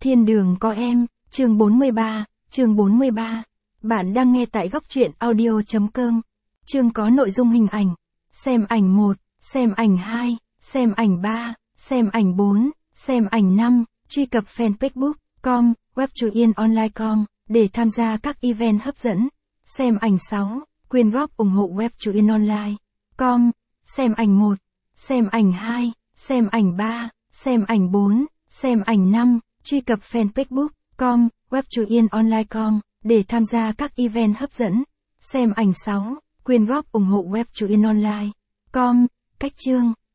Thiên đường có em, chương 43. Bạn đang nghe tại góc truyện audio.com. Chương có nội dung hình ảnh. Xem ảnh 1, xem ảnh 2, xem ảnh 3, xem ảnh 4, xem ảnh 5, truy cập fan facebook.com, webchuyenonline.com, để tham gia các event hấp dẫn. Xem ảnh 6, quyên góp ủng hộ webchuyenonline.com, xem ảnh 1, xem ảnh 2, xem ảnh 3, xem ảnh 4, xem ảnh 5, truy cập fan facebook.com, webchuyenonline.com, để tham gia các event hấp dẫn. Xem ảnh 6, quyên góp ủng hộ webchuyenonline.com, cách chương.